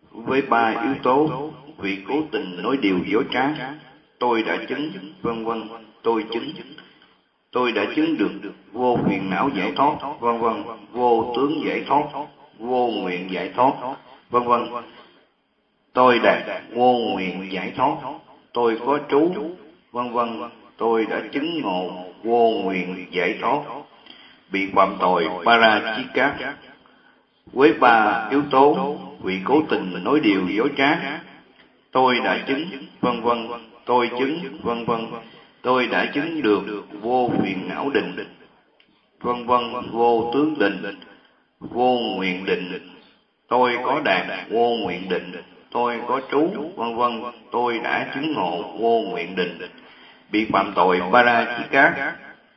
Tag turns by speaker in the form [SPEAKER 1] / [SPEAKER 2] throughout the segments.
[SPEAKER 1] Với ba yếu tố, vì cố tình nói điều dối trá, tôi đã chứng, vân vân, tôi chứng. Tôi đã chứng được vô phiền não giải thoát, vân vân, vô tướng giải thoát, vô nguyện giải thoát, vân vân. Tôi đạt vô nguyện giải thoát, tôi có trú, vân vân. Tôi đã chứng ngộ vô nguyện giải thoát, bị phạm tội Parachika. Với ba yếu tố, vì cố tình nói điều dối trá, tôi đã chứng, vân vân, tôi chứng, vân vân. Tôi đã chứng được vô phiền não định, vân vân, vô tướng định, vô nguyện định. Tôi có đạt vô nguyện định, tôi có trú, vân vân. Tôi đã chứng ngộ vô nguyện định, bị phạm tội Parachika.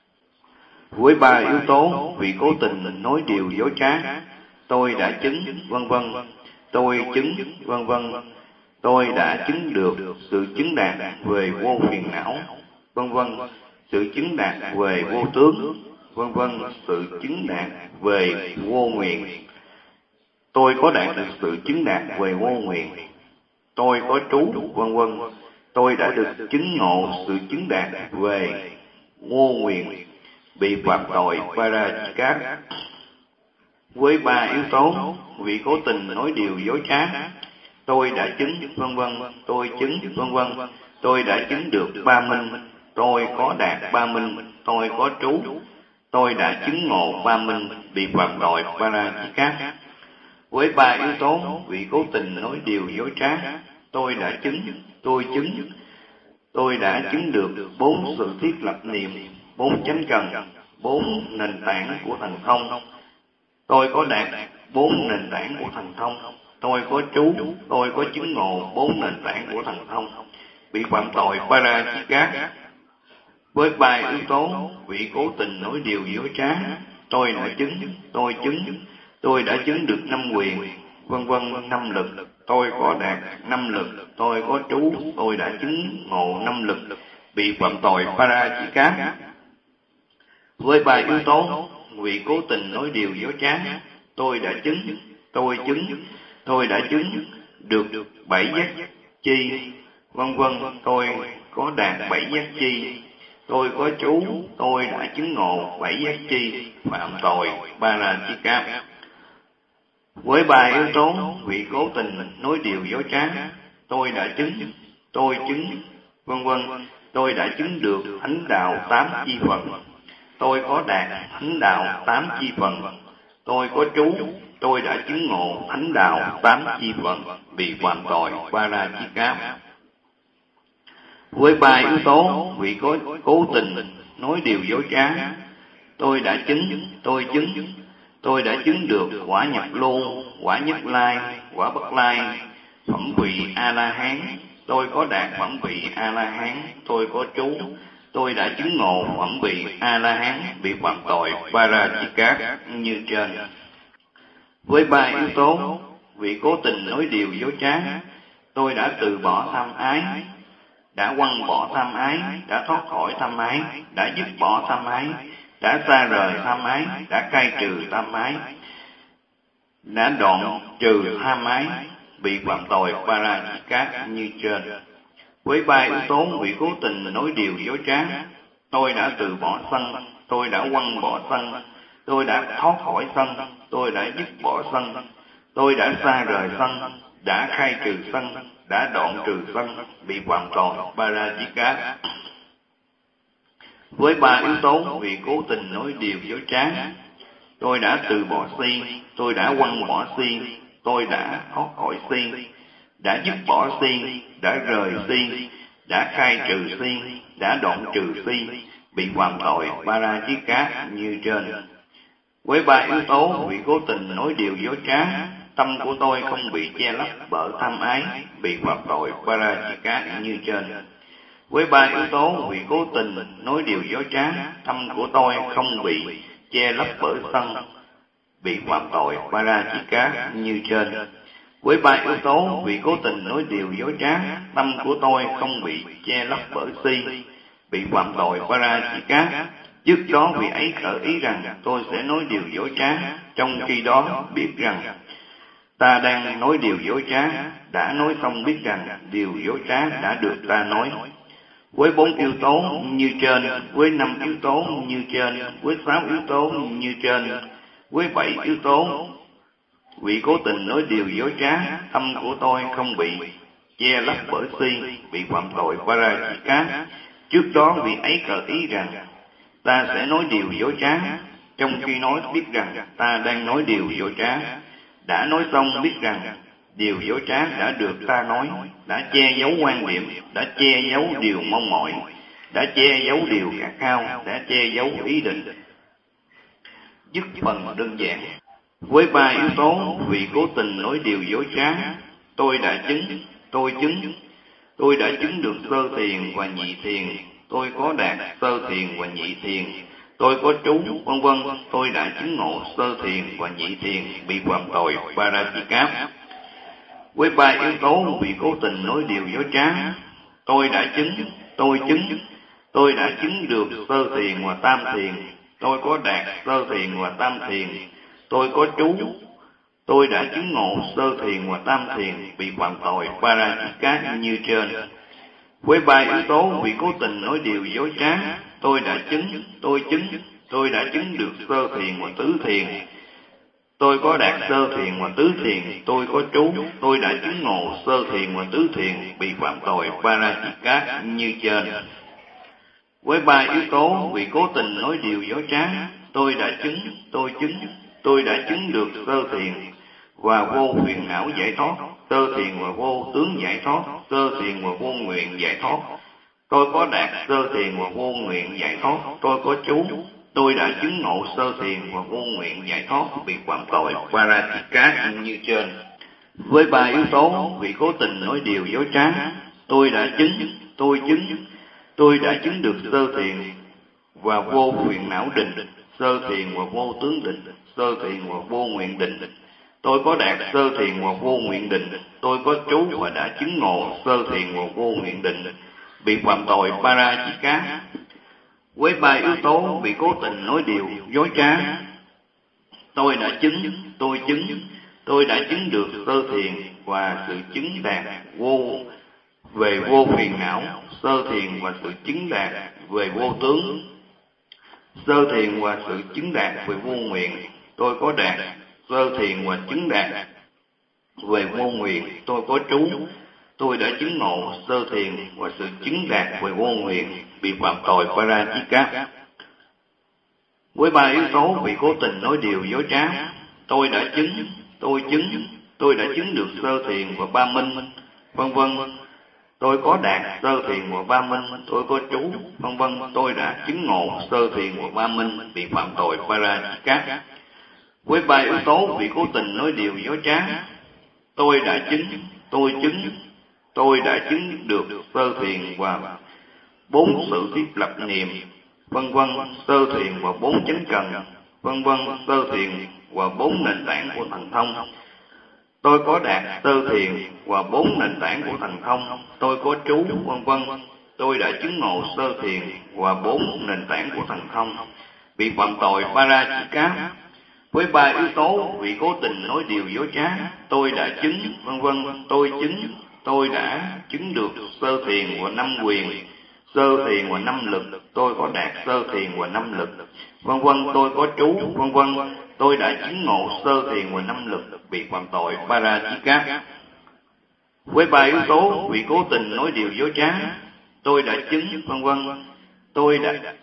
[SPEAKER 1] Với ba yếu tố, vì cố tình nói điều dối trá, tôi đã chứng, vân vân, tôi chứng, vân vân. Tôi đã chứng được sự chứng đạt về vô phiền não, vân vân, sự chứng đạt về vô tướng, vân vân, sự chứng đạt về vô nguyện. Tôi có đạt được sự chứng đạt về vô nguyện. Tôi có trú, vân vân. Tôi đã được chứng ngộ sự chứng đạt về vô nguyện, bị phạm tội Parachika. Với ba yếu tố, vì cố tình nói điều dối trá, tôi đã chứng, vân vân, tôi chứng, vân vân. Tôi đã chứng được ba minh, tôi có đạt ba minh, tôi có trú, tôi đã chứng ngộ ba minh, bị phạm tội Parachika. Với ba yếu tố, vì cố tình nói điều dối trá, tôi đã chứng, tôi chứng, tôi đã chứng được bốn sự thiết lập niệm, bốn chánh cần, bốn nền tảng của thần thông. Tôi có đạt bốn nền tảng của thần thông. Tôi có trú, tôi có chứng ngộ bốn nền tảng của thần thông, bị phạm tội Parachika. Với ba yếu tố, vì cố tình nói điều dối trá, tôi đã chứng, tôi chứng, tôi đã chứng được năm quyền, vân vân, năm lực. Tôi có đạt năm lực, tôi có trú, tôi đã chứng ngộ năm lực, bị phạm tội Parachika. Với ba yếu tố, vì cố tình nói điều dối trá, tôi đã chứng, tôi chứng, tôi đã chứng được bảy giác chi, vân vân. Tôi có đạt bảy giác chi, tôi có trú, tôi đã chứng ngộ bảy giác chi, phạm tội Parachika. Với ba yếu tố, vì cố tình nói điều dối trá, tôi đã chứng, tôi chứng, vân vân. Tôi đã chứng được thánh đạo tám chi phần. Tôi có đạt thánh đạo tám chi phần. Tôi có trú, tôi đã chứng ngộ thánh đạo tám chi phần, bị phạm tội Parachika. Với ba yếu tố, vì cố tình nói điều dối trá, tôi đã chứng, tôi chứng, tôi đã chứng được quả nhập lưu, quả nhất lai, quả bất lai, phẩm vị A-la-hán. Tôi có đạt phẩm vị A-la-hán, tôi có trú, tôi đã chứng ngộ phẩm vị A-la-hán, bị phạm tội Parachika như trên. Với ba yếu tố, vì cố tình nói điều dối trá, tôi đã từ bỏ tham ái, đã quăng bỏ tham ái, đã thoát khỏi tham ái, đã dứt bỏ tham ái, đã xa rời tham ái, đã cai trừ tham ái, đã đoạn trừ tham ái, bị phạm tội Parachika như trên. Với ba yếu tố, vì cố tình nói điều dối trá, tôi đã từ bỏ sân, tôi đã quăng bỏ sân, tôi đã thoát khỏi sân, tôi đã dứt bỏ sân, tôi đã xa rời sân, đã khai trừ sân, đã đoạn trừ sân, bị phạm tội Parachika. Với ba yếu tố, vì cố tình nói điều dối trá, tôi đã từ bỏ si, tôi đã quăng bỏ si, tôi đã thoát khỏi si, đã dứt bỏ si, đã rời si, đã khai trừ si, đã đoạn trừ si, bị phạm tội Parachika như trên. Với ba yếu tố, vì cố tình nói điều dối trá, tâm của tôi không bị che lấp bởi tham ái, bị phạm tội Parachika như trên. Với ba yếu tố, vì cố tình nói điều dối trá, tâm của tôi không bị che lấp bởi sân, bị phạm tội Parachika như trên. Với ba yếu tố, vì cố tình nói điều dối trá, tâm của tôi không bị che lấp bởi si, bị phạm tội Parachika. Trước đó vị ấy khởi ý rằng tôi sẽ nói điều dối trá, trong khi đó biết rằng ta đang nói điều dối trá, đã nói xong biết rằng điều dối trá đã được ta nói. Với 4 yếu tố như trên, với 5 yếu tố như trên, với 6 yếu tố như trên, với 7 yếu tố, vị cố tình nói điều dối trá, tâm của tôi không bị che lấp bởi si, bị phạm tội Parajika. Trước đó vị ấy cờ ý rằng ta sẽ nói điều dối trá, trong khi nói biết rằng ta đang nói điều dối trá. Đã nói xong biết rằng điều dối trá đã được ta nói, đã che giấu quan điểm, đã che giấu điều mong mỏi, đã che giấu điều khát khao, đã che giấu ý định. Dứt phần đơn giản. Với 3 yếu tố, vị cố tình nói điều dối trá, tôi đã chứng, tôi đã chứng được sơ thiền và nhị thiền, tôi có đạt sơ thiền và nhị thiền, tôi có trú, vân vân, tôi đã chứng ngộ sơ thiền và nhị thiền, bị phạm tội Parajika. Với 3 yếu tố, vị cố tình nói điều dối trá, tôi đã chứng, tôi đã chứng được sơ thiền và tam thiền, tôi có đạt sơ thiền và tam thiền, tôi có trú, tôi đã chứng ngộ sơ thiền và tam thiền, bị phạm tội Parajika như trên. Với 3 yếu tố, vị cố tình nói điều dối trá, tôi đã chứng được sơ thiền và tứ thiền, tôi có đạt sơ thiền và tứ thiền, tôi có trú, tôi đã chứng ngộ sơ thiền và tứ thiền, bị phạm tội Parajika như trên. Với 3 yếu tố, vị cố tình nói điều dối trá, tôi đã chứng được sơ thiền và vô phiền não giải thoát, sơ thiền và vô tướng giải thoát, sơ thiền và vô nguyện giải thoát, tôi có đạt sơ thiền và vô nguyện giải thoát, tôi có trú, tôi đã chứng ngộ sơ thiền và vô nguyện giải thoát, bị phạm tội Parajika như trên. Với 3 yếu tố, vị cố tình nói điều dối trá, tôi đã chứng được sơ thiền và vô phiền não định, sơ thiền và vô tướng định, sơ thiền và vô nguyện định, tôi có đạt sơ thiền và vô nguyện định, tôi có trú và đã chứng ngộ sơ thiền và vô nguyện định, bị phạm tội Parajika. Với 3 yếu tố, bị cố tình nói điều dối trá, tôi đã chứng được sơ thiền và sự chứng đạt về vô phiền não, sơ thiền và sự chứng đạt về vô tướng, sơ thiền và sự chứng đạt về vô nguyện, tôi có đạt sơ thiền và chứng đạt về vô nguyện, tôi có trú, tôi đã chứng ngộ sơ thiền và sự chứng đạt về vô nguyện, bị phạm tội Parajika. Với 3 yếu tố, vị cố tình nói điều dối trá, tôi đã chứng được sơ thiền và ba minh, vân vân, tôi có đạt sơ thiền và ba minh, tôi có trú, vân vân, tôi đã chứng ngộ sơ thiền và ba minh, bị phạm tội Parajika. Với 3 yếu tố, vị cố tình nói điều dối trá, tôi đã chứng được sơ thiền và 4 sự thiết lập niệm, vân vân, sơ thiền và 4 chánh cần, vân vân, sơ thiền và 4 nền tảng của thần thông, tôi có đạt sơ thiền và 4 nền tảng của thần thông, tôi có trú, vân vân, tôi đã chứng ngộ sơ thiền và 4 nền tảng của thần thông, bị phạm tội Parajika. Với 3 yếu tố, vị cố tình nói điều dối trá, tôi đã chứng, vân vân, tôi đã chứng được sơ thiền và 5 quyền, sơ thiền và 5 lực, tôi có đạt sơ thiền và 5 lực, vân vân, tôi có trú, vân vân, tôi đã chứng ngộ sơ thiền và 5 lực, bị phạm tội Parajika. Với 3 yếu tố, vị cố tình nói điều dối trá, tôi đã chứng, vân vân, tôi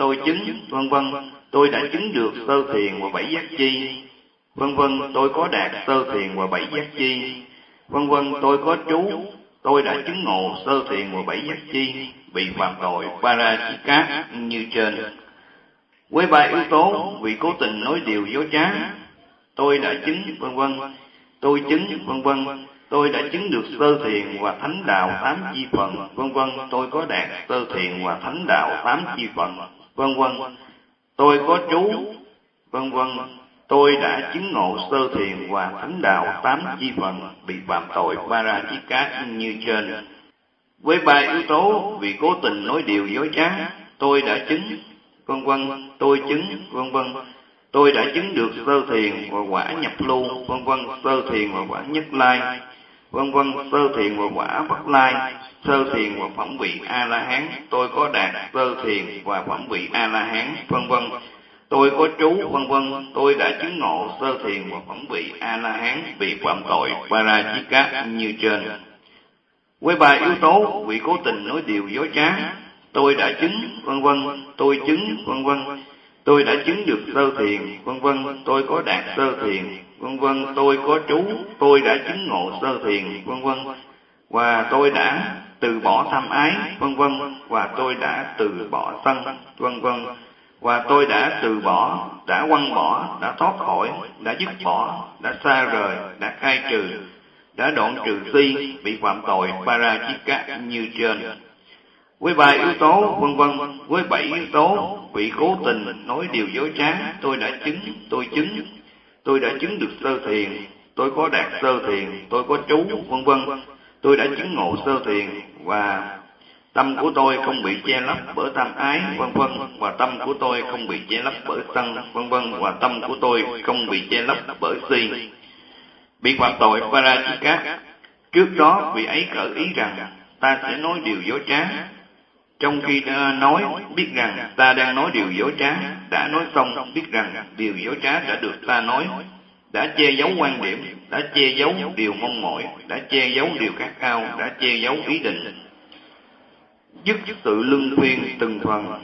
[SPEAKER 1] đã chứng được sơ thiền và 7 giác chi, vân vân, tôi có đạt sơ thiền và 7 giác chi, vân vân, tôi có trú, tôi đã chứng ngộ sơ thiền và 7 giác chi, bị phạm tội Parajika như trên. Với 3 yếu tố, vị cố tình nói điều dối trá, tôi đã chứng, vân vân, tôi đã chứng được sơ thiền và thánh đạo 8 chi phần, vân vân, tôi có đạt sơ thiền và thánh đạo 8 chi phần, vân vân, tôi có trú, vân vân, tôi đã chứng ngộ sơ thiền và thánh đạo 8 chi phần, bị phạm tội Parajika như trên. Với 3 yếu tố, vị cố tình nói điều dối trá, tôi đã chứng, vân vân, vân vân, Tôi đã chứng được sơ thiền và quả nhập lưu, vân vân, sơ thiền và quả nhất lai, vân vân, sơ thiền và quả bất lai, sơ thiền và phẩm vị A La Hán. Tôi có đạt sơ thiền và phẩm vị A La Hán, vân vân. Tôi có trú, vân vân. Tôi đã chứng ngộ sơ thiền và phẩm vị A La Hán, bị phạm tội Parajika như trên. Với ba yếu tố vị cố tình nói điều dối trá, tôi đã chứng, vân vân, tôi chứng, vân vân. Tôi đã chứng được sơ thiền, vân vân, tôi có đạt sơ thiền, vân vân, tôi có trú, tôi đã chứng ngộ sơ thiền, vân vân, và tôi đã từ bỏ tham ái, vân vân, và tôi đã từ bỏ sân, vân vân, và tôi đã từ bỏ, đã quăng bỏ, đã thoát khỏi, đã dứt bỏ, đã xa rời, đã khai trừ, đã đoạn trừ si, bị phạm tội Parajika như trên. Với ba yếu tố, vân vân, với 7 yếu tố, vị cố tình nói điều dối trá, tôi đã chứng, tôi đã chứng được sơ thiền, tôi có đạt sơ thiền, tôi có trú, vân vân, tôi đã chứng ngộ sơ thiền, và tâm của tôi không bị che lấp bởi tham ái, vân vân, và tâm của tôi không bị che lấp bởi sân, vân vân, và tâm của tôi không bị che lấp bởi si, bị phạm tội Parajika. Trước đó vị ấy cởi ý rằng ta sẽ nói điều dối trá. Trong khi nói, biết rằng ta đang nói điều dối trá, đã nói xong, biết rằng điều dối trá đã được ta nói, đã che giấu quan điểm, đã che giấu điều mong mỏi, đã che giấu điều khát khao, đã che giấu ý định. Dứt sự luân phiên từng phần.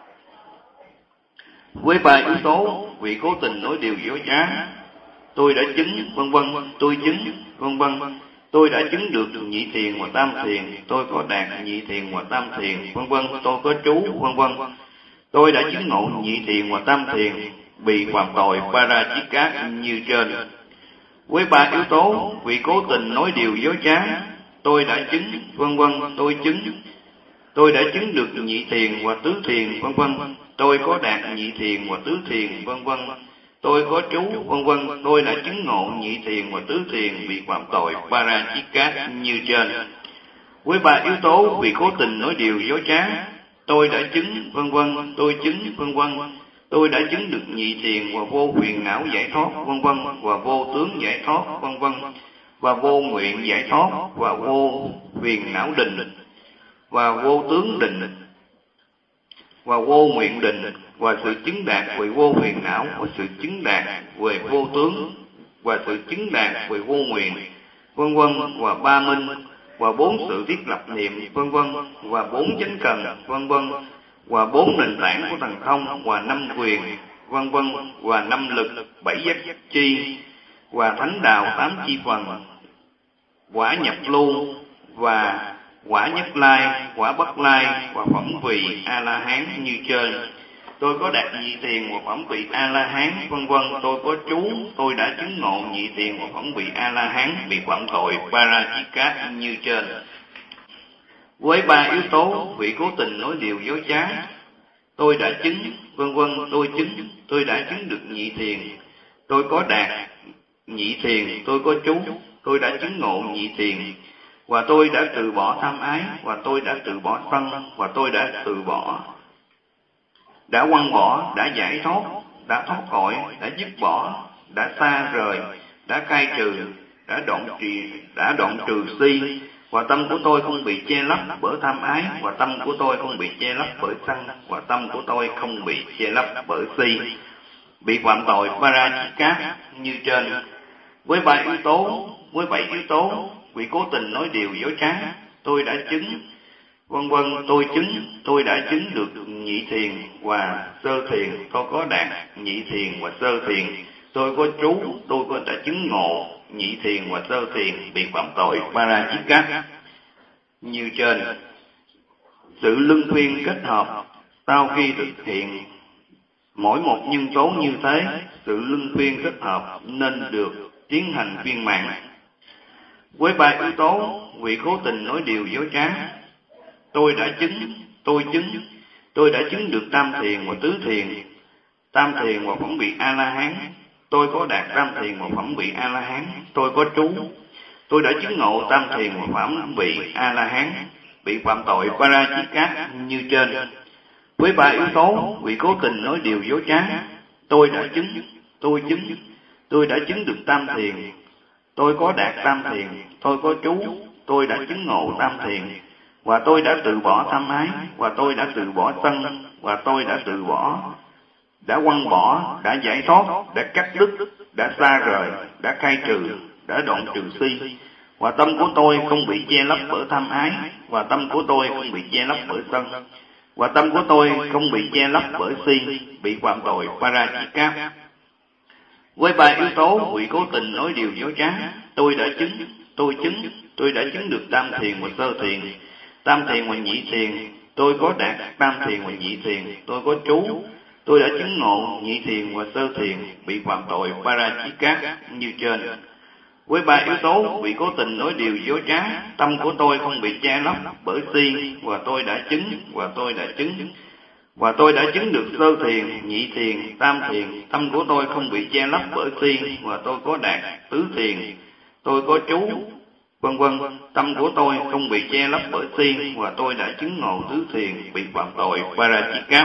[SPEAKER 1] Với ba yếu tố, vị cố tình nói điều dối trá, tôi đã chứng, vân vân, tôi chứng, vân vân. Tôi đã chứng được nhị thiền và tam thiền, tôi có đạt nhị thiền và tam thiền, vân vân, tôi có trú, vân vân. Tôi đã chứng ngộ nhị thiền và tam thiền, bị phạm tội Parajika như trên. Với ba yếu tố, vị cố tình nói điều dối trá, tôi đã chứng, vân vân, tôi chứng. Tôi đã chứng được nhị thiền và tứ thiền, vân vân. Tôi có đạt nhị thiền và tứ thiền, vân vân. Tôi có trú, vân vân, tôi đã chứng ngộ nhị thiền và tứ thiền, bị phạm tội Parajika như trên. Với ba yếu tố, vì cố tình nói điều dối trá, tôi đã chứng, vân vân, tôi chứng, vân vân. Tôi đã chứng được nhị thiền và vô phiền não giải thoát, vân vân, và vô tướng giải thoát, vân vân, và vô nguyện giải thoát, và vô phiền não định, và vô tướng định, và vô nguyện định, và sự chứng đạt về vô phiền não, và sự chứng đạt về vô tướng, và sự chứng đạt về vô nguyện, vân vân, và ba minh, và 4 sự thiết lập niệm, vân vân, và 4 chánh cần, vân vân, và 4 nền tảng của thần thông, và 5 quyền, vân vân, và 5 lực, 7 giác chi, và thánh đạo 8 chi phần, quả nhập lưu, và quả nhất lai, quả bất lai, và phẩm vị A La Hán như trên. Tôi có đạt nhị thiền và phẩm vị A La Hán, vân vân. Tôi có trú, tôi đã chứng ngộ nhị thiền và phẩm vị A La Hán, bị phạm tội Parajika như trên. Với ba yếu tố, vị cố tình nói điều dối trá, tôi đã chứng, vân vân, tôi đã chứng được nhị thiền, tôi có đạt nhị thiền, tôi có trú, tôi đã chứng ngộ nhị thiền, và tôi đã từ bỏ tham ái, và tôi đã từ bỏ sân, và tôi đã từ bỏ, đã quăng bỏ, đã giải thoát, đã thoát khỏi, đã dứt bỏ, đã xa rời, đã khai trừ, đã đoạn trừ si, và tâm của tôi không bị che lấp bởi tham ái, và tâm của tôi không bị che lấp bởi sân, và tâm của tôi không bị che lấp bởi si, bị phạm tội Parajika như trên. Với ba yếu tố, với 7 yếu tố, vì cố tình nói điều dối trá, tôi đã chứng, vân vân, tôi đã chứng được nhị thiền và sơ thiền, tôi có đạt nhị thiền và sơ thiền, tôi có trú, tôi có đã chứng ngộ nhị thiền và sơ thiền, bị phạm tội Parajika như trên. Sự luân phiên kết hợp, sau khi thực hiện mỗi một nhân tố như thế, sự luân phiên kết hợp nên được tiến hành viên mãn. Với ba yếu tố, vì cố tình nói điều dối trá, tôi đã chứng, tôi đã chứng được tam thiền và tứ thiền, tam thiền và phẩm vị A La Hán, tôi có đạt tam thiền và phẩm vị A La Hán, tôi có trú, tôi đã chứng ngộ tam thiền và phẩm vị A La Hán, bị phạm tội Parajika như trên. Với ba yếu tố, vì cố tình nói điều dối trá, tôi đã chứng, tôi đã chứng được tam thiền, tôi có đạt tam thiền, tôi có trú, tôi đã chứng ngộ tam thiền, và tôi đã từ bỏ tham ái, và tôi đã từ bỏ sân, và tôi đã từ bỏ, đã quăng bỏ, đã giải thoát, đã cắt đứt, đã xa rời, đã khai trừ, đã đoạn trừ si, và tâm của tôi không bị che lấp bởi tham ái, và tâm của tôi không bị che lấp bởi sân, và tâm của tôi không bị che lấp bởi si, bị phạm tội Parajika. Với ba yếu tố vị cố tình nói điều dối trá, tôi đã chứng, tôi đã chứng được tam thiền và sơ thiền, tam thiền và nhị thiền, tôi có đạt tam thiền và nhị thiền, tôi có trú, tôi đã chứng ngộ nhị thiền và sơ thiền, bị phạm tội Parajika như trên. Với ba yếu tố vị cố tình nói điều dối trá, tâm của tôi không bị che lấp bởi si, và tôi đã chứng, và tôi đã chứng, và tôi đã chứng được sơ thiền, nhị thiền, tam thiền, tâm của tôi không bị che lấp bởi si, và tôi có đạt tứ thiền, tôi có trú, vân vân. Tâm của tôi không bị che lấp bởi si, và tôi đã chứng ngộ tứ thiền, bị phạm tội Parajika.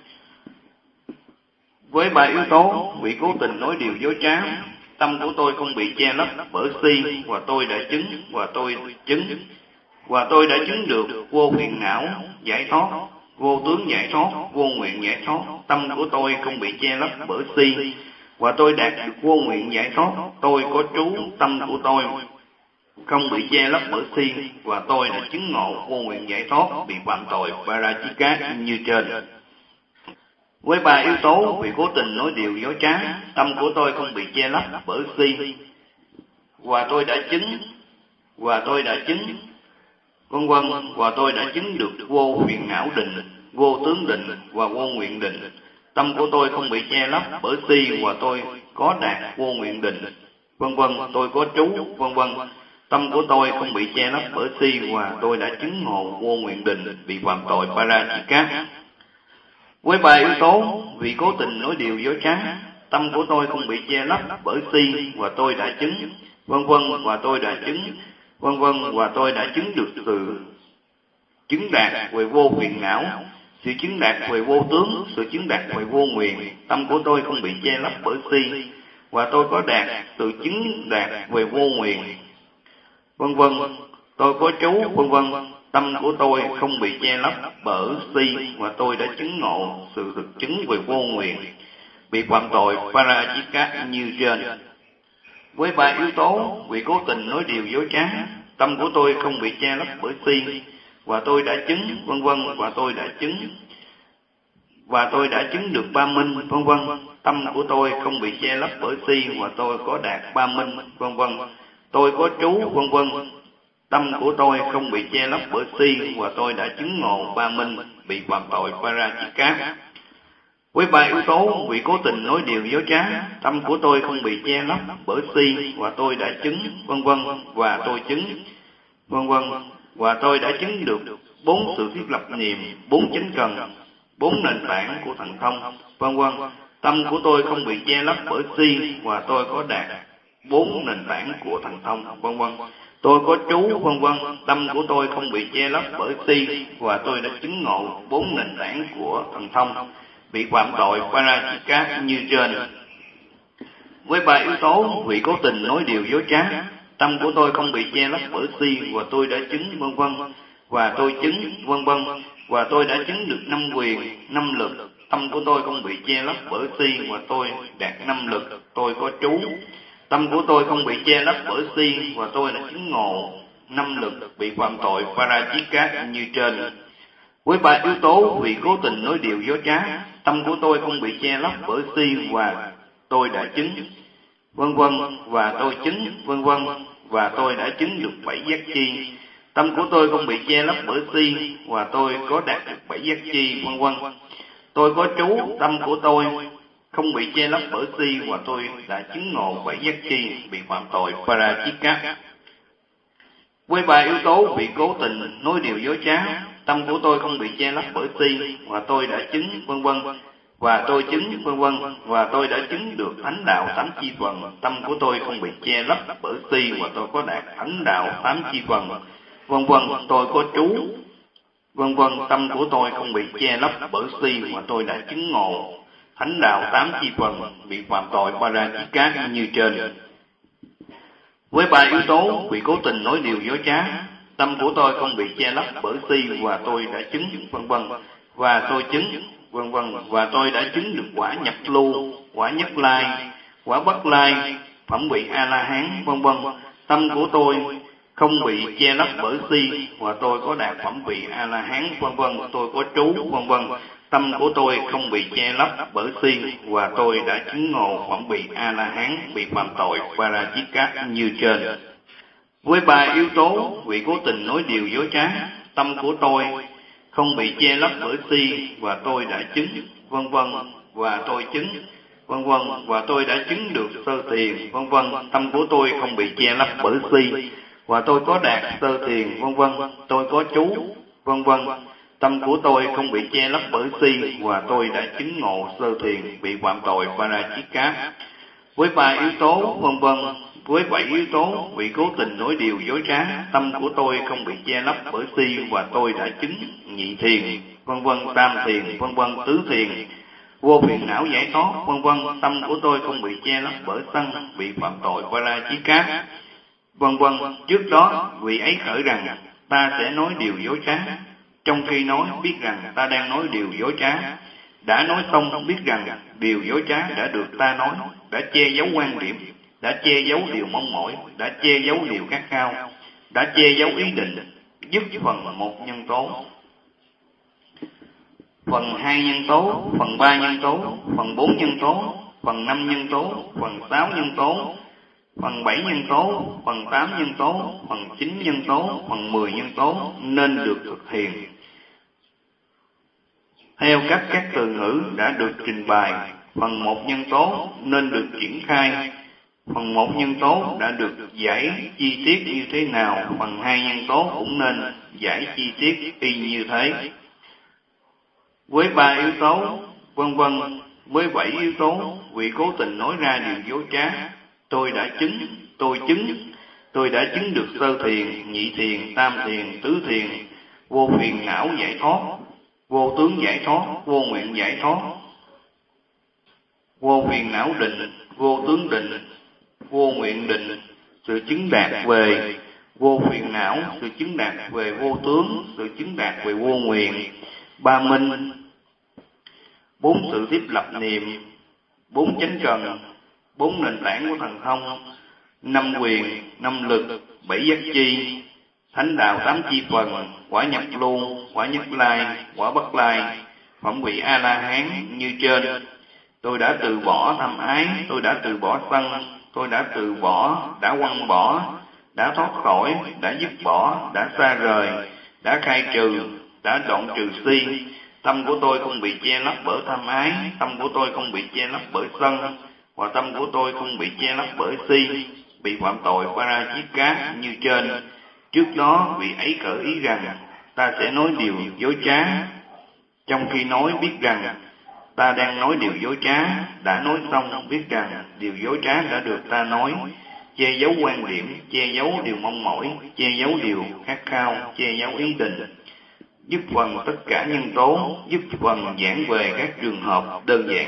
[SPEAKER 1] Với ba yếu tố vị cố tình nói điều dối trá, tâm của tôi không bị che lấp bởi si, và tôi đã chứng, và tôi chứng, và tôi đã chứng được vô phiền não giải thoát, vô tướng giải thoát, vô nguyện giải thoát. Tâm của tôi không bị che lấp bởi si, và tôi đạt được vô nguyện giải thoát. Tôi có trú, tâm của tôi không bị che lấp bởi si, và tôi đã chứng ngộ vô nguyện giải thoát, bị phạm tội Parajika như trên. Với ba yếu tố vì cố tình nói điều dối trá, tâm của tôi không bị che lấp bởi si, và tôi đã chứng, và tôi đã chứng, vân vân, và tôi đã chứng được vô phiền não định, vô tướng định và vô nguyện định. Tâm của tôi không bị che lấp bởi si, và tôi có đạt vô nguyện định, vân vân, tôi có trú, vân vân. Tâm của tôi không bị che lấp bởi si, và tôi đã chứng ngộ vô nguyện định, bị phạm tội Parajika. Với ba yếu tố vì cố tình nói điều dối trá, tâm của tôi không bị che lấp bởi si, và tôi đã chứng, vân vân, và tôi đã chứng, vân vân, và tôi đã chứng được sự chứng đạt về vô phiền não, sự chứng đạt về vô tướng, sự chứng đạt về vô nguyện. Tâm của tôi không bị che lấp bởi si, và tôi có đạt sự chứng đạt về vô nguyện, vân vân, tôi có trú, vân vân. Tâm của tôi không bị che lấp bởi si, và tôi đã chứng ngộ sự thực chứng về vô nguyện, bị phạm tội Parajika như trên. Với ba yếu tố vì cố tình nói điều dối trá, tâm của tôi không bị che lấp bởi si, và tôi đã chứng, vân vân, và tôi đã chứng, và tôi đã chứng được ba minh, vân vân. Tâm của tôi không bị che lấp bởi si, và tôi có đạt ba minh, vân vân, tôi có trú, vân vân. Tâm của tôi không bị che lấp bởi si, và tôi đã chứng ngộ ba minh, bị phạm tội Parajika. Với ba yếu tố vì cố tình nói điều dối trá, tâm của tôi không bị che lấp bởi si, và tôi đã chứng, vân vân, và tôi chứng, vân vân, và tôi đã chứng được bốn sự thiết lập niệm, bốn chánh cần, bốn nền tảng của thần thông, vân vân. Tâm của tôi không bị che lấp bởi si, và tôi có đạt bốn nền tảng của thần thông, vân vân. Tôi có trú, vân vân. Tâm của tôi không bị che lấp bởi si, và tôi đã chứng ngộ bốn nền tảng của thần thông, bị phạm tội Parajika như trên. Với ba yếu tố vì cố tình nói điều dối trá, tâm của tôi không bị che lấp bởi si, và tôi đã chứng, vân vân, và tôi chứng, vân vân, và tôi đã chứng được năm quyền, năm lực. Tâm của tôi không bị che lấp bởi si, và tôi đạt năm lực. Tôi có trú. Tâm của tôi không bị che lấp bởi si, và tôi đã chứng ngộ năm lực, bị phạm tội Parajika như trên. Với ba yếu tố vì cố tình nói điều dối trá, tâm của tôi không bị che lấp bởi si, và tôi đã chứng, vân vân, và tôi chứng, vân vân, và tôi đã chứng được bảy giác chi. Tâm của tôi không bị che lấp bởi si, và tôi có đạt được bảy giác chi, vân vân. Tôi có trú. Tâm của tôi không bị che lấp bởi si, và tôi đã chứng ngộ bảy giác chi, bị phạm tội Parajika. Với ba yếu tố bị cố tình nói điều dối trá, tâm của tôi không bị che lấp bởi si, và tôi đã chứng, vân vân, và tôi chứng, vân vân, và tôi đã chứng được thánh đạo tám chi phần. Tâm của tôi không bị che lấp bởi si, và tôi có đạt thánh đạo tám chi phần, vân vân. Tôi có trú, vân vân. Tâm của tôi không bị che lấp bởi si, và tôi đã chứng ngộ thánh đạo 8 chi phần, bị phạm tội Parajika như trên. Với 3 yếu tố, vì cố tình nói điều dối trá, tâm của tôi không bị che lấp bởi si và tôi đã chứng, vân vân, và tôi chứng, vân vân, và tôi đã chứng được quả nhập lưu, quả nhất lai, quả bất lai, phẩm vị A-la-hán, vân vân. Tâm của tôi không bị che lấp bởi si và tôi có đạt phẩm vị A-la-hán, vân vân, tôi có trú, vân vân. Tâm của tôi không bị che lấp bởi si và tôi đã chứng ngộ phẩm vị A-la-hán, bị phạm tội Parajika như trên. Với 3 yếu tố, vì cố tình nói điều dối trá, tâm của tôi không bị che lấp bởi si và tôi đã chứng, vân vân, và tôi chứng, vân vân, và tôi đã chứng được sơ thiền, vân vân. Tâm của tôi không bị che lấp bởi si và tôi có đạt sơ thiền, vân vân, tôi có trú, vân vân. Tâm của tôi không bị che lấp bởi si và tôi đã chứng ngộ sơ thiền, bị phạm tội Parajika. Với 3 yếu tố, vân vân, với 7 yếu tố, vì cố tình nói điều dối trá, tâm của tôi không bị che lấp bởi si và tôi đã chứng nhị thiền, vân vân, tam thiền, vân vân, tứ thiền, vô phiền não giải thoát, vân vân. Tâm của tôi không bị che lấp bởi sân, bị phạm tội Parajika, vân vân. Trước đó, vị ấy khởi rằng ta sẽ nói điều dối trá, trong khi nói biết rằng ta đang nói điều dối trá. Đã nói xong biết rằng điều dối trá đã được ta nói, đã che giấu quan điểm, đã che giấu điều mong mỏi, đã che giấu điều khát khao, đã che giấu ý định, dứt phần 1 nhân tố, phần 2 nhân tố, phần 3 nhân tố, phần 4 nhân tố, phần 5 nhân tố, phần 6 nhân tố, phần 7 nhân tố, phần 8 nhân tố, phần 9 nhân tố, phần 10 nhân tố nên được thực hiện theo các từ ngữ đã được trình bày. Phần 1 nhân tố nên được triển khai, phần 1 nhân tố đã được giải chi tiết như thế nào, phần 2 nhân tố cũng nên giải chi tiết y như thế. Với 3 yếu tố, vân vân, với 7 yếu tố, vì cố tình nói ra điều dối trá, tôi đã chứng, tôi đã chứng được sơ thiền, nhị thiền, tam thiền, tứ thiền, vô phiền não giải thoát, vô tướng giải thoát, vô nguyện giải thoát, vô phiền não định, vô tướng định, vô nguyện định, sự chứng đạt về vô phiền não, sự chứng đạt về vô tướng, sự chứng đạt về vô nguyện, 3 minh, 4 sự tiếp lập niệm, 4 chánh cần, 4 nền tảng của thần thông, 5 quyền, 5 lực, 7 giác chi, thánh đạo 8 chi phần, quả nhập lưu, quả nhất lai, quả bất lai, phẩm vị A-la-hán như trên. Tôi đã từ bỏ tham ái, tôi đã từ bỏ sân, tôi đã từ bỏ, đã quăng bỏ, đã thoát khỏi, đã dứt bỏ, đã xa rời, đã khai trừ, đã đoạn trừ si. Tâm của tôi không bị che lấp bởi tham ái, tâm của tôi không bị che lấp bởi sân, và tâm của tôi không bị che lấp bởi si, bị phạm tội Parajika như trên. Trước đó vị ấy khởi ý rằng ta sẽ nói điều dối trá, trong khi nói biết rằng ta đang nói điều dối trá, đã nói xong biết rằng điều dối trá đã được ta nói, che giấu quan điểm, che giấu điều mong mỏi, che giấu điều khát khao, che giấu ý định, giúp phần tất cả nhân tố, giúp phần giảng về các trường hợp đơn giản.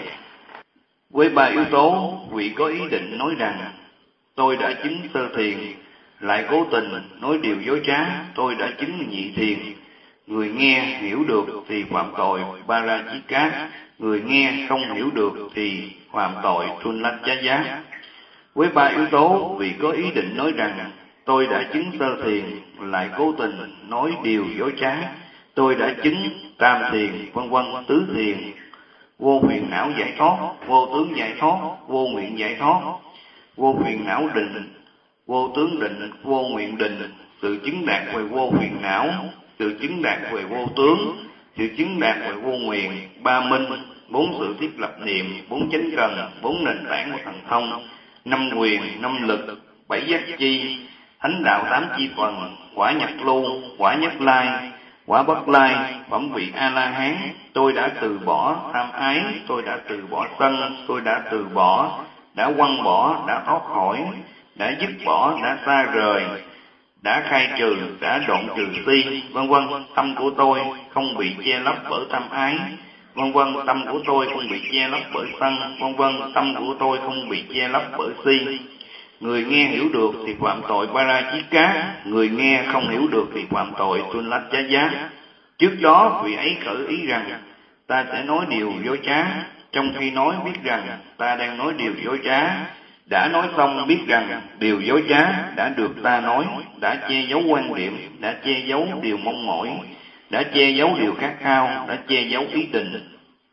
[SPEAKER 1] Với 3 yếu tố, vị có ý định nói rằng tôi đã chứng sơ thiền, lại cố tình nói điều dối trá, tôi đã chứng nhị thiền. Người nghe hiểu được thì phạm tội Parajika, người nghe không hiểu được thì phạm tội Thullacchaya. Với 3 yếu tố, vì có ý định nói rằng tôi đã chứng sơ thiền, lại cố tình nói điều dối trá, tôi đã chứng tam thiền, vân vân, tứ thiền, vô phiền não giải thoát, vô tướng giải thoát, vô nguyện giải thoát, vô phiền não định, vô tướng định, vô nguyện định, sự chứng đạt về vô phiền não, sự chứng đạt về vô tướng, sự chứng đạt về vô nguyện, 3 minh, 4 sự thiết lập niệm, 4 chánh cần, 4 nền tảng của thần thông, 5 quyền, 5 lực, 7 giác chi, thánh đạo 8 chi phần, quả nhập lưu, quả nhất lai, quả bất lai, phẩm vị A-la-hán. Tôi đã từ bỏ tham ái, tôi đã từ bỏ sân, tôi đã từ bỏ, đã quăng bỏ, đã thoát khỏi, đã dứt bỏ, đã xa rời, đã khai trừ, đã đoạn trừ si, vân vân. Tâm của tôi không bị che lấp bởi tham ái, vân vân. Tâm của tôi không bị che lấp bởi sân, vân vân. Tâm của tôi không bị che lấp bởi si. Người nghe hiểu được thì phạm tội Parajika, người nghe không hiểu được thì phạm tội Tullachaya. Trước đó vị ấy khởi ý rằng ta sẽ nói điều dối trá, trong khi nói biết rằng ta đang nói điều dối trá. Đã nói xong biết rằng điều dối trá đã được ta nói, đã che giấu quan điểm, đã che giấu điều mong mỏi, đã che giấu điều khát khao, đã che giấu ý định.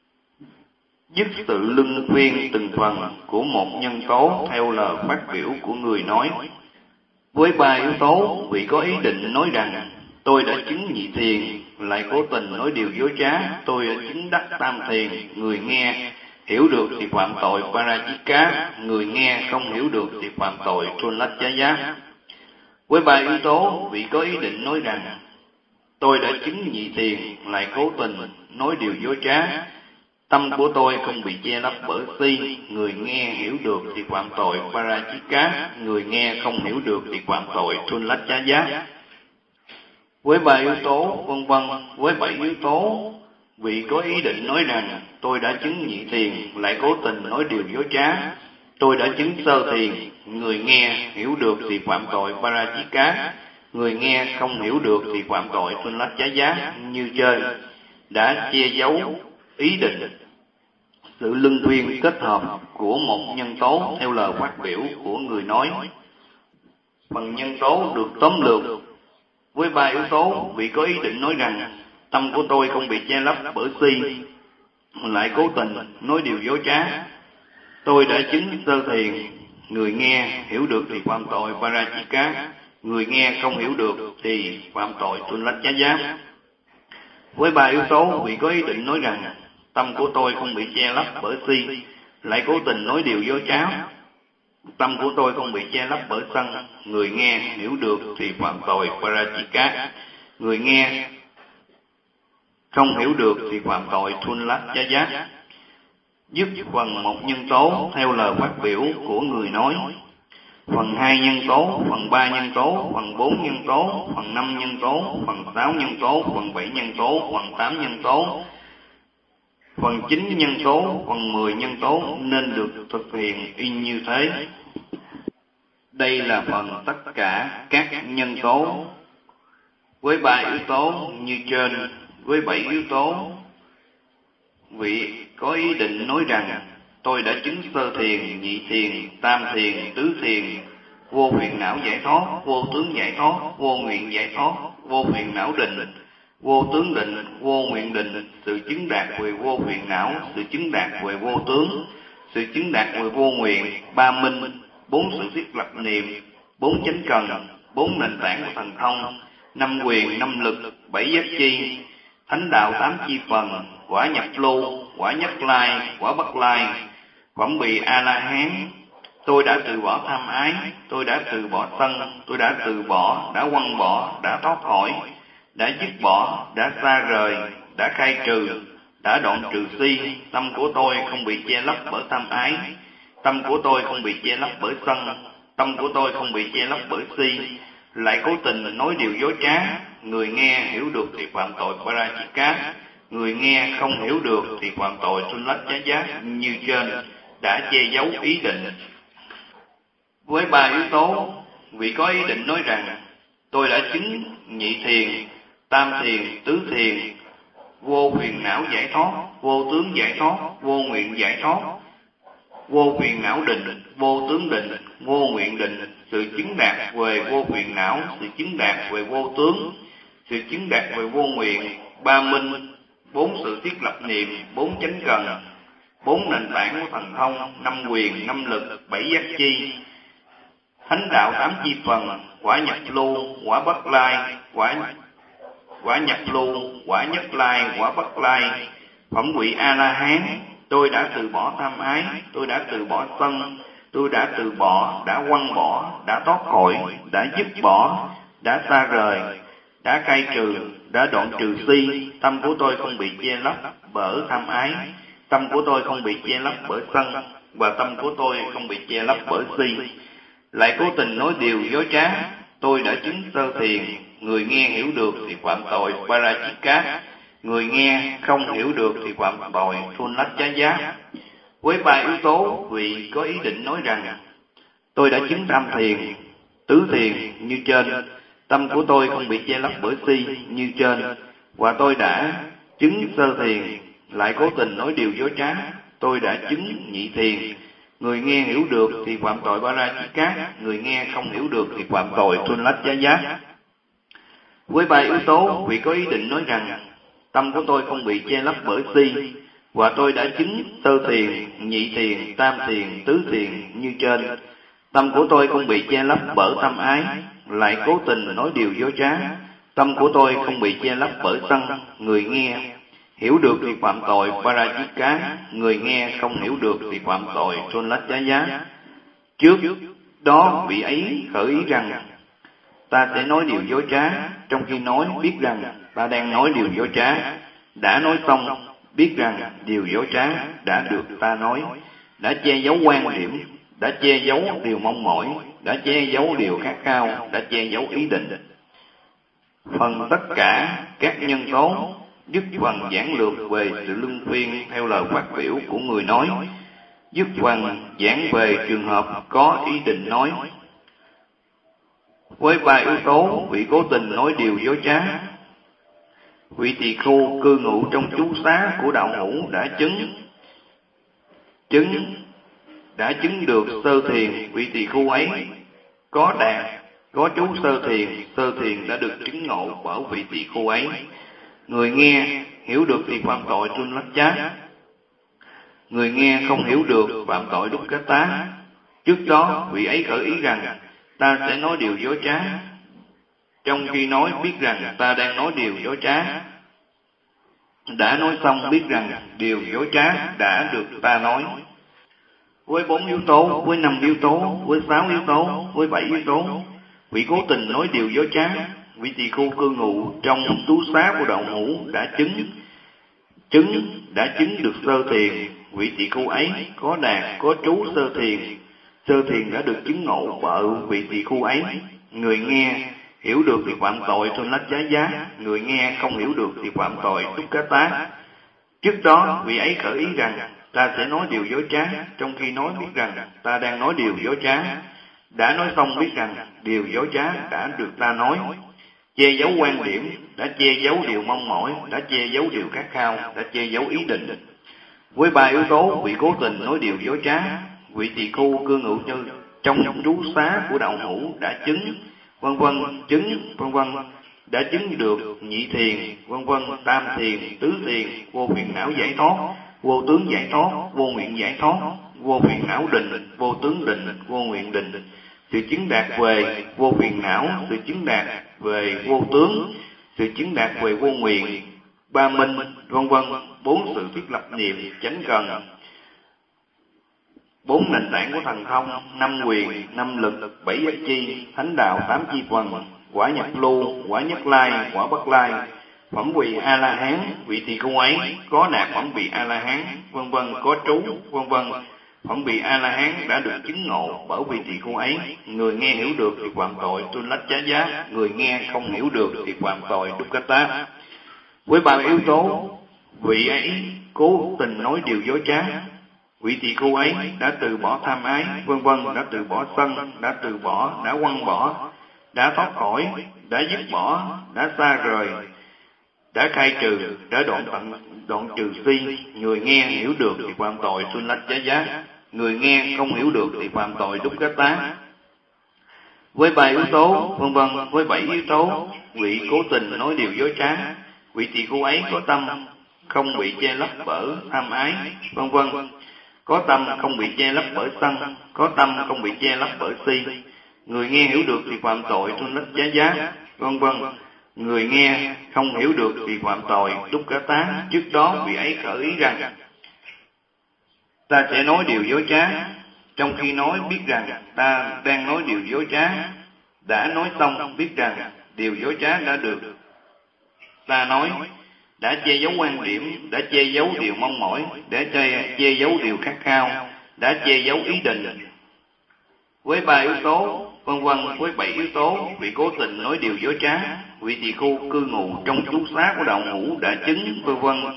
[SPEAKER 1] Dứt sự luân phiên từng phần của một nhân tố theo lời phát biểu của người nói. Với ba yếu tố, vị có ý định nói rằng tôi đã chứng nhị thiền, lại cố tình nói điều dối trá, tôi đã chứng đắc tam thiền. Người nghe hiểu được thì phạm tội Parajika, người nghe không hiểu được thì phạm tội Tullachaya. Với ba yếu tố, vị có ý định nói rằng tôi đã chứng nhị thiền, lại cố tình nói điều dối trá, tâm của tôi không bị che lấp bởi si. Người nghe hiểu được thì phạm tội Parajika, người nghe không hiểu được thì phạm tội Tullachaya. Với ba yếu tố, vân vân. Với bảy yếu tố, vị có ý định nói rằng tôi đã chứng nhị thiền, lại cố tình nói điều dối trá, tôi đã chứng sơ thiền. Người nghe hiểu được thì phạm tội Parajika, người nghe không hiểu được thì phạm tội Tullachaya như trên. Đã che giấu ý định, sự luân phiên kết hợp của một nhân tố theo lời phát biểu của người nói. Phần nhân tố được tóm lược. Với ba yếu tố, vị có ý định nói rằng tâm của tôi không bị che lấp bởi si, lại cố tình nói điều dối trá, tôi đã chứng sơ thiền. Người nghe hiểu được thì phạm tội Parajika, người nghe không hiểu được thì phạm tội Tullachaya. Với ba yếu tố, vị có ý định nói rằng tâm của tôi không bị che lấp bởi si, lại cố tình nói điều dối trá, tâm của tôi không bị che lấp bởi sân. Người nghe hiểu được thì phạm tội Parajika, người nghe không hiểu được thì phạm tội Tullachaya. Dứt phần một nhân tố theo lời phát biểu của người nói. Phần hai nhân tố, phần ba nhân tố, phần bốn nhân tố, phần năm nhân tố, phần sáu nhân tố, phần bảy nhân tố, phần tám nhân tố, phần 9 nhân tố, phần 10 nhân tố nên được thực hiện y như thế. Đây là phần tất cả các nhân tố. Với ba yếu tố như trên, với 7 yếu tố, vị có ý định nói rằng tôi đã chứng sơ thiền, nhị thiền, tam thiền, tứ thiền, vô phiền não giải thoát, vô tướng giải thoát, vô nguyện giải thoát, vô phiền não định, vô tướng định, vô nguyện định, sự chứng đạt về vô phiền não, sự chứng đạt về vô tướng, sự chứng đạt về vô nguyện, ba minh, 4 sự thiết lập niệm, 4 chánh cần, 4 nền tảng của thần thông, 5 quyền, 5 lực, 7 giác chi, thánh đạo 8 chi phần, quả nhập lưu, quả nhất lai, quả bất lai, phẩm vị A-la-hán. Tôi đã từ bỏ tham ái, tôi đã từ bỏ sân, tôi đã từ bỏ, đã quăng bỏ, đã thoát khỏi, đã dứt bỏ, đã xa rời, đã khai trừ, đã đoạn trừ si. Tâm của tôi không bị che lấp bởi tham ái, tâm của tôi không bị che lấp bởi sân, tâm của tôi không bị che lấp bởi si, lại cố tình nói điều dối trá. Người nghe hiểu được thì phạm tội Parajika, người nghe không hiểu được thì phạm tội Tullachaya như trên. Đã che giấu ý định. Với ba yếu tố, vị có ý định nói rằng tôi đã chứng nhị thiền, tam thiền, tứ thiền, vô phiền não giải thoát, vô tướng giải thoát, vô nguyện giải thoát, vô phiền não định, vô tướng định, vô nguyện định, sự chứng đạt về vô phiền não, sự chứng đạt về vô tướng, sự chứng đạt về vô nguyện, ba minh, 4 sự thiết lập niệm, 4 chánh cần, 4 nền tảng của thần thông, 5 quyền, 5 lực, 7 giác chi, thánh đạo 8 chi phần, quả nhập lưu, quả bất lai, quả nhập lưu, quả nhất lai, quả bất lai, phẩm vị A-la-hán. Tôi đã từ bỏ tham ái, tôi đã từ bỏ sân, tôi đã từ bỏ, đã quăng bỏ, đã thoát khỏi, đã dứt bỏ, đã xa rời, đã khai trừ, đã đoạn trừ si. Tâm của tôi không bị che lấp bởi tham ái, tâm của tôi không bị che lấp bởi sân, và tâm của tôi không bị che lấp bởi si, lại cố tình nói điều dối trá. Tôi đã chứng sơ thiền, người nghe hiểu được thì phạm tội Parajika, người nghe không hiểu được thì phạm tội thun lách giá giá. Với ba yếu tố, vị có ý định nói rằng tôi đã chứng tam thiền, tứ thiền như trên, tâm của tôi không bị che lấp bởi si như trên, và tôi đã chứng sơ thiền, lại cố tình nói điều dối trá, tôi đã chứng nhị thiền. Người nghe hiểu được thì phạm tội Parajika, người nghe không hiểu được thì phạm tội thun lách giá giá. Với ba yếu tố, vị có ý định nói rằng tâm của tôi không bị che lấp bởi si, và tôi đã chứng sơ thiền, nhị thiền, tam thiền, tứ thiền như trên. Tâm của tôi không bị che lấp bởi tham ái, lại cố tình nói điều dối trá. Tâm của tôi không bị che lấp bởi sân, người nghe hiểu được thì phạm tội Parajika, người nghe không hiểu được thì phạm tội thun lách giá giá. Trước đó vị ấy khởi ý rằng ta sẽ nói điều dối trá, trong khi nói biết rằng ta đang nói điều dối trá. Đã nói xong, biết rằng điều dối trá đã được ta nói, đã che giấu quan điểm, đã che giấu điều mong mỏi, đã che giấu điều khát khao, đã che giấu ý định. Phần tất cả các nhân tố, dứt phần giảng lược về sự luân phiên theo lời phát biểu của người nói, dứt phần giảng về trường hợp có ý định nói. Với ba yếu tố, vị cố tình nói điều dối trá. Vị tỳ khưu cư ngụ trong trú xá của đạo hữu đã chứng được sơ thiền. Vị tỳ khưu ấy có đạt, có trú sơ thiền đã được chứng ngộ bởi vị tỳ khưu ấy. Người nghe hiểu được thì phạm tội thun lách giá, người nghe không hiểu được phạm tội đúc cá tá. Trước đó vị ấy khởi ý rằng ta sẽ nói điều dối trá, trong khi nói biết rằng ta đang nói điều dối trá. Đã nói xong biết rằng điều dối trá đã được ta nói. Với 4 yếu tố, với 5 yếu tố, với 6 yếu tố, với 7 yếu tố, vị cố tình nói điều dối trá. Vị tỳ khưu cư ngụ trong trú xá của đạo hữu đã chứng được sơ thiền. Vị tỳ khưu ấy có đạt, có trú sơ thiền đã được chứng ngộ bởi vị tỳ khưu ấy. Người nghe hiểu được thì phạm tội thun lách giá giá, người nghe không hiểu được thì phạm tội đúc cá tá. Trước đó vị ấy khởi ý rằng ta sẽ nói điều dối trá, trong khi nói biết rằng ta đang nói điều dối trá. Đã nói xong biết rằng điều dối trá đã được ta nói, che giấu quan điểm, đã che giấu điều mong mỏi, đã che giấu điều khát khao, đã che giấu ý định. Với ba yếu tố, vị cố tình nói điều dối trá. Vị tỳ khưu cư ngụ trong trú xá của đạo hữu đã chứng đã chứng được nhị thiền, tam thiền, tứ thiền, vô phiền não giải thoát, vô tướng giải thoát, vô nguyện giải thoát, vô phiền não định, vô tướng định, vô nguyện định. Sự chứng đạt về vô phiền não, sự chứng đạt về vô tướng, sự chứng đạt về vô nguyện, ba minh, bốn sự thiết lập niệm, chánh cần, 4 nền tảng của thần thông, 5 quyền, 5 lực, 7 giác chi, thánh đạo 8 chi phần, quả nhập lưu, quả nhất lai, quả bất lai, phẩm vị A La Hán. Vị tỳ khưu ấy có đạt phẩm vị A La Hán, có trú, phẩm vị A La Hán đã được chứng ngộ bởi vị tỳ khưu ấy. Người nghe hiểu được thì phạm tội thun lách giá giá, người nghe không hiểu được thì phạm tội đúc cá tá. Với 3 yếu tố, vị ấy cố tình nói điều dối trá. Vị tỳ khưu ấy đã từ bỏ tham ái, đã từ bỏ sân, đã từ bỏ, đã quăng bỏ, đã thoát khỏi, đã dứt bỏ, đã xa rời, đã khai trừ, đã đoạn trừ si. Người nghe hiểu được thì phạm tội thun lách giá giá, người nghe không hiểu được thì phạm tội đúc cá tá. Với 3 yếu tố, với 7 yếu tố, vị cố tình nói điều dối trá. Vị tỳ khưu ấy có tâm không bị che lấp bởi tham ái, có tâm không bị che lấp bởi sân, có tâm không bị che lấp bởi si. Người nghe hiểu được thì phạm tội thun lách giá giá, người nghe không hiểu được thì phạm tội đúc cá tá. Trước đó vị ấy khởi ý rằng ta sẽ nói điều dối trá, trong khi nói biết rằng ta đang nói điều dối trá. Đã nói xong biết rằng điều dối trá đã được ta nói, đã che giấu quan điểm, đã che giấu điều mong mỏi, đã che giấu điều khát khao, đã che giấu ý định. Với 3 yếu tố, vân vân. Với 7 yếu tố, vị cố tình nói điều dối trá, vị tỳ khưu cư ngụ trong trú xá của đạo hữu đã chứng vân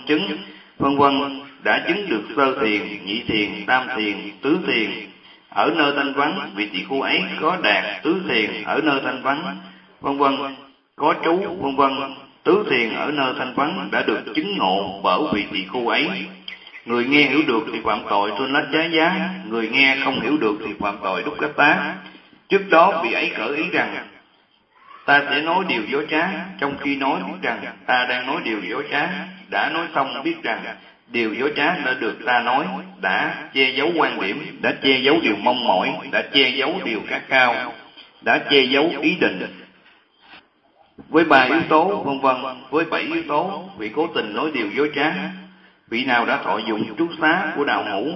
[SPEAKER 1] vân, đã chứng được sơ thiền, nhị thiền, tam thiền, tứ thiền ở nơi thanh vắng, vị tỳ khưu ấy có đạt tứ thiền ở nơi thanh vắng, vân vân. Có trú vân vân, tứ thiền ở nơi thanh vắng đã được chứng ngộ bởi vị tỳ khưu ấy. Người nghe hiểu được thì phạm tội tuân lách trái giá, người nghe không hiểu được thì phạm tội đúc cách tá. Trước đó vị ấy cởi ý rằng ta sẽ nói điều dối trá, trong khi nói biết rằng ta đang nói điều dối trá, đã nói xong biết rằng điều dối trá đã được ta nói, đã che giấu quan điểm, đã che giấu điều mong mỏi, đã che giấu điều khát khao, đã che giấu ý định. Với 3 yếu tố vân vân, với 7 yếu tố, vị cố tình nói điều dối trá, vị nào đã thọ dụng trú xá của đạo hữu,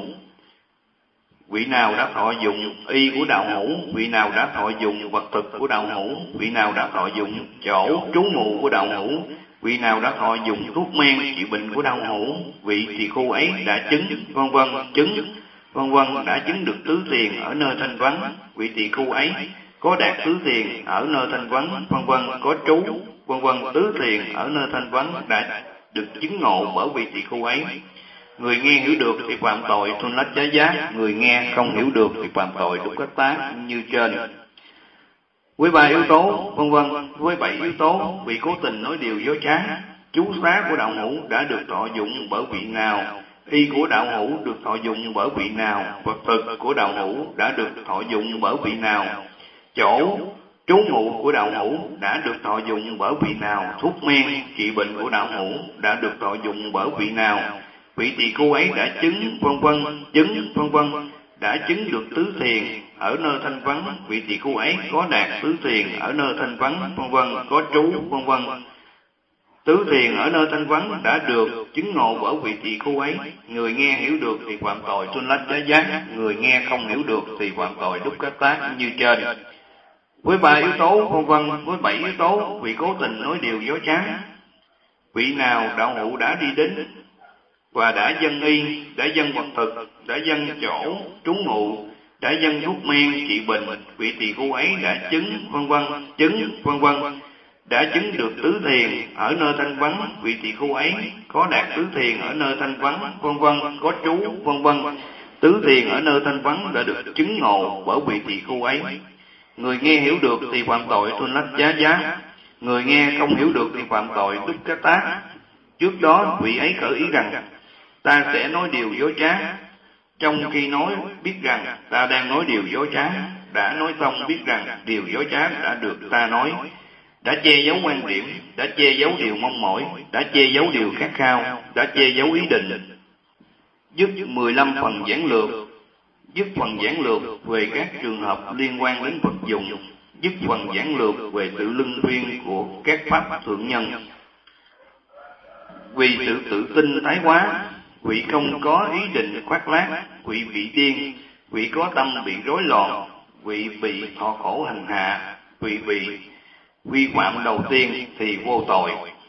[SPEAKER 1] vị nào đã thọ dụng y của đạo hữu, vị nào đã thọ dụng vật thực của đạo hữu, vị nào đã thọ dụng chỗ trú ngụ của đạo hữu, vị nào đã thọ dụng thuốc men trị bệnh của đạo hữu, vị tỳ khưu ấy đã chứng vân vân, đã chứng được tứ thiền ở nơi thanh vắng, vị tỳ khưu ấy có đạt tứ thiền ở nơi thanh vắng, vân vân. Có trú vân vân, tứ thiền ở nơi thanh vắng đã được chứng ngộ bởi vị tỳ khưu ấy. Người nghe hiểu được thì phạm tội tuân lách trái giá, người nghe không hiểu được thì phạm tội đúc cách tá như trên. Với 3 yếu tố vân vân, với 7 yếu tố, vị cố tình nói điều dối trá, trú xá của đạo hữu đã được thọ dụng bởi vị nào, y của đạo hữu được thọ dụng bởi vị nào, vật thực của đạo hữu đã được thọ dụng bởi vị nào, chỗ trú ngụ của đạo hữu đã được thọ dụng bởi vị nào, thuốc men trị bệnh của đạo hữu đã được thọ dụng bởi vị nào, vị tỳ khưu ấy đã chứng vân vân, đã chứng được tứ thiền ở nơi thanh vắng, vị tỳ khưu ấy có đạt tứ thiền ở nơi thanh vắng, vân vân. Có trú vân vân, tứ thiền ở nơi thanh vắng đã được chứng ngộ bởi vị tỳ khưu ấy. Người nghe hiểu được thì phạm tội tuân lách trái giá, người nghe không hiểu được thì phạm tội đúc cách tá như trên. Với 3 yếu tố vân vân, với 7 yếu tố, vị cố tình nói điều dối trá, vị nào đạo hữu đã đi đến và đã dâng y, đã dâng vật thực, đã dâng chỗ trú ngụ, đã dâng thuốc men trị bệnh, vị tỳ khưu ấy đã chứng vân vân, đã chứng được tứ thiền ở nơi thanh vắng, vị tỳ khưu ấy có đạt tứ thiền ở nơi thanh vắng, vân vân. Có trú vân vân, tứ thiền ở nơi thanh vắng đã được chứng ngộ bởi vị tỳ khưu ấy. Người nghe hiểu được thì phạm tội tuân lách trái giá, người nghe không hiểu được thì phạm tội đúc cách tá. Trước đó vị ấy khởi ý rằng ta sẽ nói điều dối trá, trong khi nói biết rằng ta đang nói điều dối trá, đã nói xong biết rằng điều dối trá đã được ta nói, đã che giấu quan điểm, đã che giấu điều mong mỏi, đã che giấu điều khát khao, đã che giấu ý định. Dứt 15 phần giảng lược, dứt phần giảng lược về các trường hợp liên quan đến vật dụng, dứt phần giảng lược về sự luân phiên của các pháp thượng nhân. Vì sự tự tin thái quá, vị không có ý định khoác lác, vị bị điên, vị có tâm bị rối loạn, vị bị thọ khổ hành hạ, vị bị vi phạm đầu tiên thì vô tội.